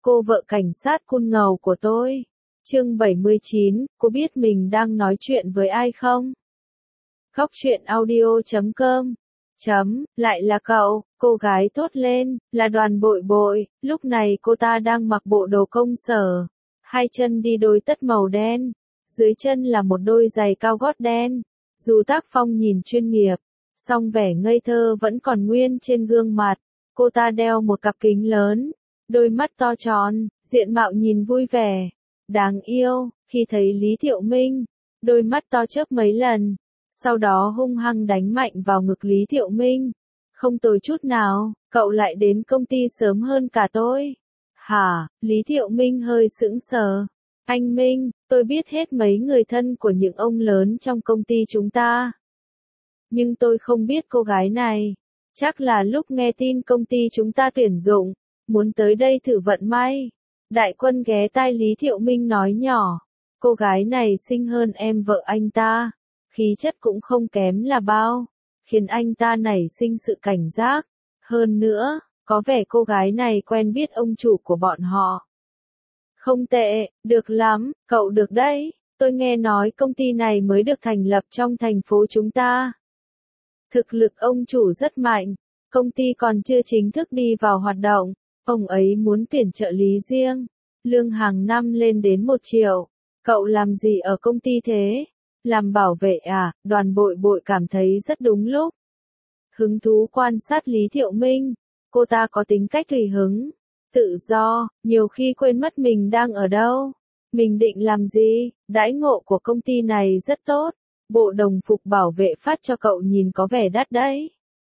cô vợ cảnh sát cun ngầu của tôi. Chương 79, cô biết mình đang nói chuyện với ai không? Góc truyện audio.com lại là cậu, cô gái thốt lên, là Đoàn Bội Bội, lúc này cô ta đang mặc bộ đồ công sở, hai chân đi đôi tất màu đen, dưới chân là một đôi giày cao gót đen, dù tác phong nhìn chuyên nghiệp, song vẻ ngây thơ vẫn còn nguyên trên gương mặt, cô ta đeo một cặp kính lớn, đôi mắt to tròn, diện mạo nhìn vui vẻ, đáng yêu, khi thấy Lý Thiệu Minh, đôi mắt to chớp mấy lần. Sau đó hung hăng đánh mạnh vào ngực Lý Thiệu Minh. Không tồi chút nào, cậu lại đến công ty sớm hơn cả tôi. Hả, Lý Thiệu Minh hơi sững sờ. Anh Minh, tôi biết hết mấy người thân của những ông lớn trong công ty chúng ta. Nhưng tôi không biết cô gái này. Chắc là lúc nghe tin công ty chúng ta tuyển dụng, muốn tới đây thử vận may. Đại Quân ghé tai Lý Thiệu Minh nói nhỏ. Cô gái này xinh hơn em vợ anh ta. Khí chất cũng không kém là bao, khiến anh ta nảy sinh sự cảnh giác. Hơn nữa, có vẻ cô gái này quen biết ông chủ của bọn họ. Không tệ, được lắm, cậu được đấy. Tôi nghe nói công ty này mới được thành lập trong thành phố chúng ta. Thực lực ông chủ rất mạnh, công ty còn chưa chính thức đi vào hoạt động. Ông ấy muốn tuyển trợ lý riêng, lương hàng năm lên đến 1 triệu. Cậu làm gì ở công ty thế? Làm bảo vệ à? Đoàn Bội Bội cảm thấy rất đúng lúc. Hứng thú quan sát Lý Thiệu Minh, cô ta có tính cách tùy hứng, tự do, nhiều khi quên mất mình đang ở đâu, mình định làm gì. Đãi ngộ của công ty này rất tốt, bộ đồng phục bảo vệ phát cho cậu nhìn có vẻ đắt đấy.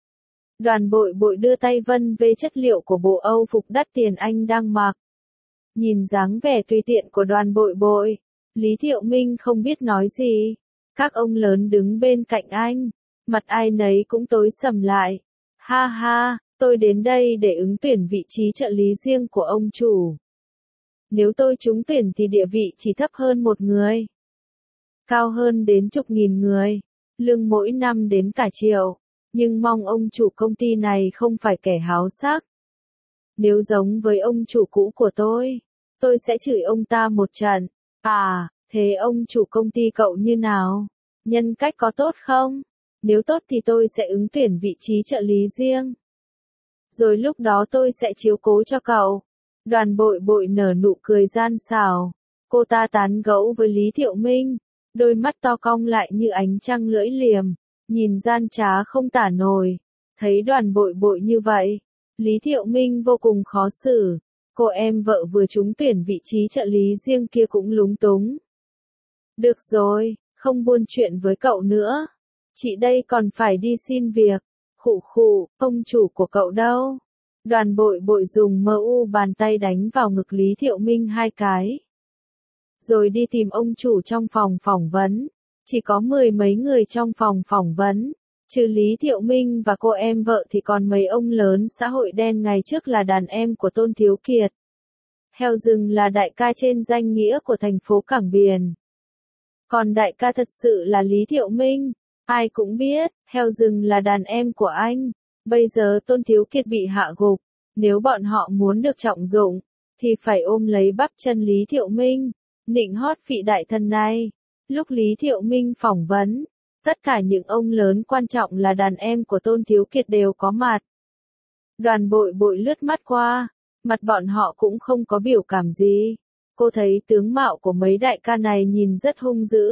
Đoàn Bội Bội đưa tay vân về chất liệu của bộ Âu phục đắt tiền anh đang mặc. Nhìn dáng vẻ tùy tiện của Đoàn Bội Bội, Lý Thiệu Minh không biết nói gì. Các ông lớn đứng bên cạnh anh, mặt ai nấy cũng tối sầm lại. Ha ha, tôi đến đây để ứng tuyển vị trí trợ lý riêng của ông chủ. Nếu tôi trúng tuyển thì địa vị chỉ thấp hơn một người, cao hơn đến chục nghìn người, lương mỗi năm đến cả triệu. Nhưng mong ông chủ công ty này không phải kẻ háo sắc. Nếu giống với ông chủ cũ của tôi sẽ chửi ông ta một trận. À, thế ông chủ công ty cậu như nào? Nhân cách có tốt không? Nếu tốt thì tôi sẽ ứng tuyển vị trí trợ lý riêng. Rồi lúc đó tôi sẽ chiếu cố cho cậu. Đoàn Bội Bội nở nụ cười gian xảo. Cô ta tán gẫu với Lý Thiệu Minh, đôi mắt to cong lại như ánh trăng lưỡi liềm, nhìn gian trá không tả nổi. Thấy Đoàn Bội Bội như vậy, Lý Thiệu Minh vô cùng khó xử. Cô em vợ vừa trúng tuyển vị trí trợ lý riêng kia cũng lúng túng. Được rồi, không buôn chuyện với cậu nữa. Chị đây còn phải đi xin việc. Khụ khụ, ông chủ của cậu đâu? Đoàn Bội Bội dùng bàn tay đánh vào ngực Lý Thiệu Minh 2 cái. Rồi đi tìm ông chủ trong phòng phỏng vấn. Chỉ có 10 mấy người trong phòng phỏng vấn. Trừ Lý Thiệu Minh và cô em vợ thì còn mấy ông lớn xã hội đen ngày trước là đàn em của Tôn Thiếu Kiệt. Heo rừng là đại ca trên danh nghĩa của thành phố Cảng Biển. Còn đại ca thật sự là Lý Thiệu Minh. Ai cũng biết, heo rừng là đàn em của anh. Bây giờ Tôn Thiếu Kiệt bị hạ gục. Nếu bọn họ muốn được trọng dụng, thì phải ôm lấy bắp chân Lý Thiệu Minh, nịnh hót vị đại thần này. Lúc Lý Thiệu Minh phỏng vấn, tất cả những ông lớn quan trọng là đàn em của Tôn Thiếu Kiệt đều có mặt. Đoàn Bội Bội lướt mắt qua, mặt bọn họ cũng không có biểu cảm gì. Cô thấy tướng mạo của mấy đại ca này nhìn rất hung dữ.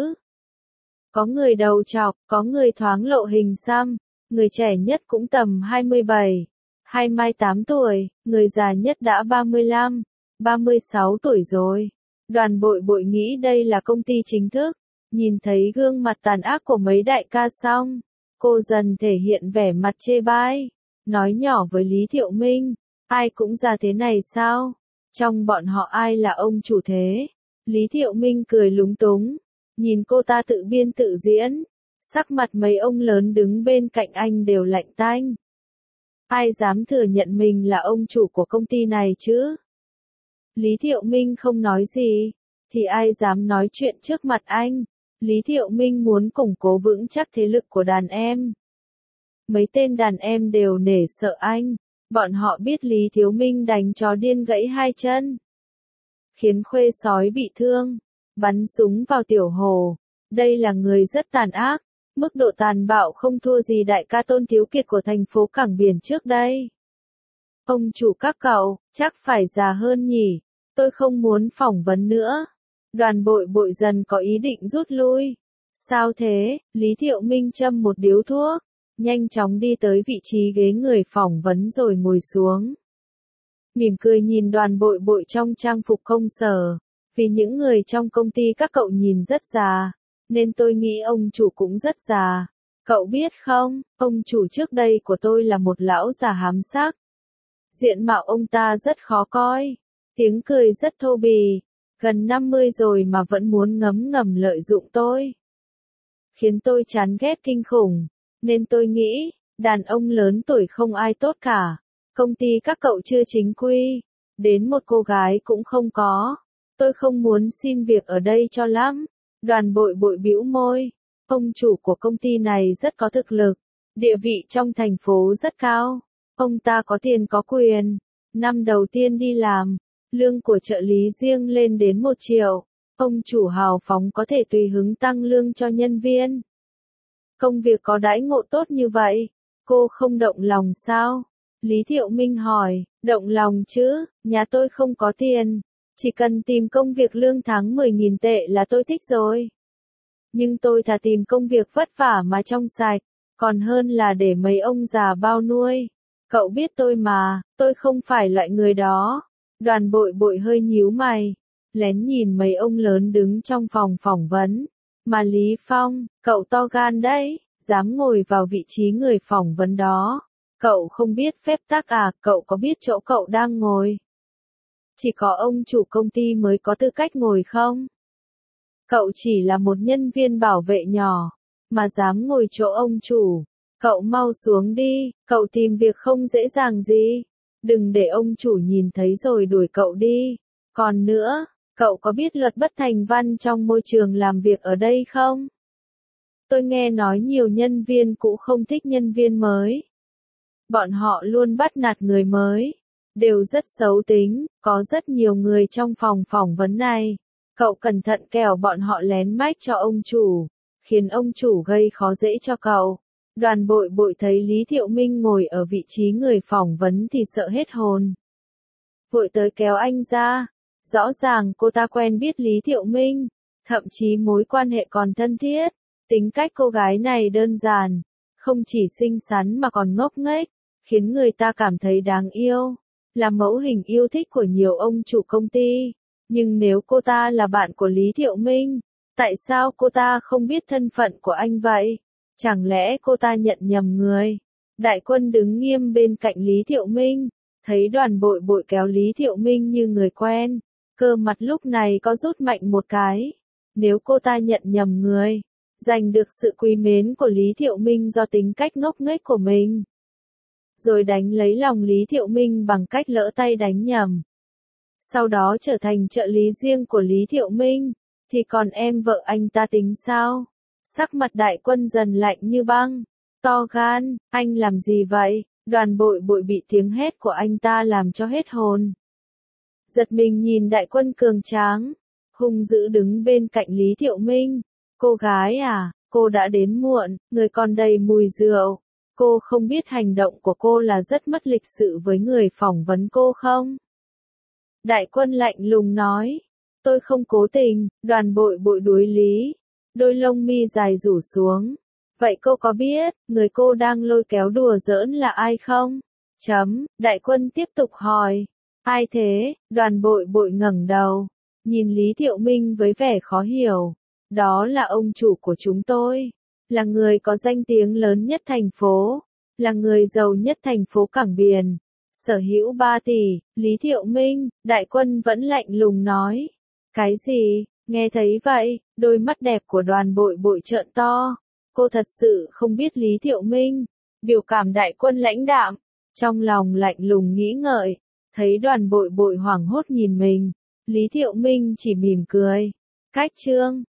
Có người đầu trọc, có người thoáng lộ hình xăm, người trẻ nhất cũng tầm 27, 28 tuổi, người già nhất đã 35, 36 tuổi rồi. Đoàn Bội Bội nghĩ đây là công ty chính thức. Nhìn thấy gương mặt tàn ác của mấy đại ca xong, cô dần thể hiện vẻ mặt chê bai, nói nhỏ với Lý Thiệu Minh, ai cũng già thế này sao? Trong bọn họ ai là ông chủ thế? Lý Thiệu Minh cười lúng túng, nhìn cô ta tự biên tự diễn, sắc mặt mấy ông lớn đứng bên cạnh anh đều lạnh tanh. Ai dám thừa nhận mình là ông chủ của công ty này chứ? Lý Thiệu Minh không nói gì, thì ai dám nói chuyện trước mặt anh? Lý Thiệu Minh muốn củng cố vững chắc thế lực của đàn em. Mấy tên đàn em đều nể sợ anh. Bọn họ biết Lý Thiếu Minh đánh chó điên gãy 2 chân. khiến khuê sói bị thương, bắn súng vào Tiểu Hồ. Đây là người rất tàn ác, mức độ tàn bạo không thua gì đại ca Tôn Thiếu Kiệt của thành phố Cảng Biển trước đây. Ông chủ các cậu, chắc phải già hơn nhỉ, tôi không muốn phỏng vấn nữa. Đoàn Bội Bội dần có ý định rút lui. Sao thế? Lý Thiệu Minh châm một điếu thuốc, nhanh chóng đi tới vị trí ghế người phỏng vấn rồi ngồi xuống. Mỉm cười nhìn Đoàn Bội Bội trong trang phục công sở, vì những người trong công ty các cậu nhìn rất già, nên tôi nghĩ ông chủ cũng rất già. Cậu biết không, ông chủ trước đây của tôi là một lão già hám sắc. Diện mạo ông ta rất khó coi, tiếng cười rất thô bì, gần 50 rồi mà vẫn muốn ngấm ngầm lợi dụng tôi. Khiến tôi chán ghét kinh khủng, nên tôi nghĩ, đàn ông lớn tuổi không ai tốt cả. Công ty các cậu chưa chính quy, đến một cô gái cũng không có. Tôi không muốn xin việc ở đây cho lắm. Đoàn Bội Bội bĩu môi. Ông chủ của công ty này rất có thực lực, địa vị trong thành phố rất cao. Ông ta có tiền có quyền. Năm đầu tiên đi làm, lương của trợ lý riêng lên đến 1 triệu. Ông chủ hào phóng có thể tùy hứng tăng lương cho nhân viên. Công việc có đãi ngộ tốt như vậy, cô không động lòng sao? Lý Thiệu Minh hỏi, động lòng chứ, nhà tôi không có tiền. Chỉ cần tìm công việc lương tháng 10.000 tệ là tôi thích rồi. Nhưng tôi thà tìm công việc vất vả mà trong sạch, còn hơn là để mấy ông già bao nuôi. Cậu biết tôi mà, tôi không phải loại người đó. Đoàn Bội Bội hơi nhíu mày, lén nhìn mấy ông lớn đứng trong phòng phỏng vấn. Mà Lý Phong, cậu to gan đấy, dám ngồi vào vị trí người phỏng vấn đó. Cậu không biết phép tắc à, cậu có biết chỗ cậu đang ngồi? Chỉ có ông chủ công ty mới có tư cách ngồi không? Cậu chỉ là một nhân viên bảo vệ nhỏ, mà dám ngồi chỗ ông chủ. Cậu mau xuống đi, cậu tìm việc không dễ dàng gì. Đừng để ông chủ nhìn thấy rồi đuổi cậu đi. Còn nữa, cậu có biết luật bất thành văn trong môi trường làm việc ở đây không? Tôi nghe nói nhiều nhân viên cũ không thích nhân viên mới. Bọn họ luôn bắt nạt người mới, đều rất xấu tính, có rất nhiều người trong phòng phỏng vấn này. Cậu cẩn thận kẻo bọn họ lén mách cho ông chủ, khiến ông chủ gây khó dễ cho cậu. Đoàn Bội Bội thấy Lý Thiệu Minh ngồi ở vị trí người phỏng vấn thì sợ hết hồn. Vội tới kéo anh ra, rõ ràng cô ta quen biết Lý Thiệu Minh, thậm chí mối quan hệ còn thân thiết. Tính cách cô gái này đơn giản, không chỉ xinh xắn mà còn ngốc nghếch, khiến người ta cảm thấy đáng yêu, là mẫu hình yêu thích của nhiều ông chủ công ty. Nhưng nếu cô ta là bạn của Lý Thiệu Minh, tại sao cô ta không biết thân phận của anh vậy? Chẳng lẽ cô ta nhận nhầm người? Đại Quân đứng nghiêm bên cạnh Lý Thiệu Minh, thấy Đoàn Bội Bội kéo Lý Thiệu Minh như người quen, cơ mặt lúc này có rút mạnh một cái. Nếu cô ta nhận nhầm người, giành được sự quý mến của Lý Thiệu Minh do tính cách ngốc nghếch của mình, rồi đánh lấy lòng Lý Thiệu Minh bằng cách lỡ tay đánh nhầm, sau đó trở thành trợ lý riêng của Lý Thiệu Minh, thì còn em vợ anh ta tính sao? Sắc mặt Đại Quân dần lạnh như băng. To gan, anh làm gì vậy? Đoàn Bội Bội bị tiếng hét của anh ta làm cho hết hồn. Giật mình nhìn Đại Quân cường tráng, hung dữ đứng bên cạnh Lý Thiệu Minh. Cô gái à, cô đã đến muộn, người còn đầy mùi rượu. Cô không biết hành động của cô là rất mất lịch sự với người phỏng vấn cô không? Đại Quân lạnh lùng nói. Tôi không cố tình. Đoàn Bội Bội đuối lý, đôi lông mi dài rủ xuống. Vậy cô có biết, người cô đang lôi kéo đùa giỡn là ai không? Đại Quân tiếp tục hỏi. Ai thế? Đoàn Bội Bội ngẩng đầu, nhìn Lý Thiệu Minh với vẻ khó hiểu. Đó là ông chủ của chúng tôi, là người có danh tiếng lớn nhất thành phố, là người giàu nhất thành phố Cảng Biển, sở hữu 3 tỷ, Lý Thiệu Minh. Đại Quân vẫn lạnh lùng nói. Cái gì? Nghe thấy vậy, đôi mắt đẹp của Đoàn Bội Bội trợn to. Cô thật sự không biết Lý Thiệu Minh. Biểu cảm Đại Quân lãnh đạm, trong lòng lạnh lùng nghĩ ngợi, thấy Đoàn Bội Bội hoảng hốt nhìn mình, Lý Thiệu Minh chỉ mỉm cười. Cách chương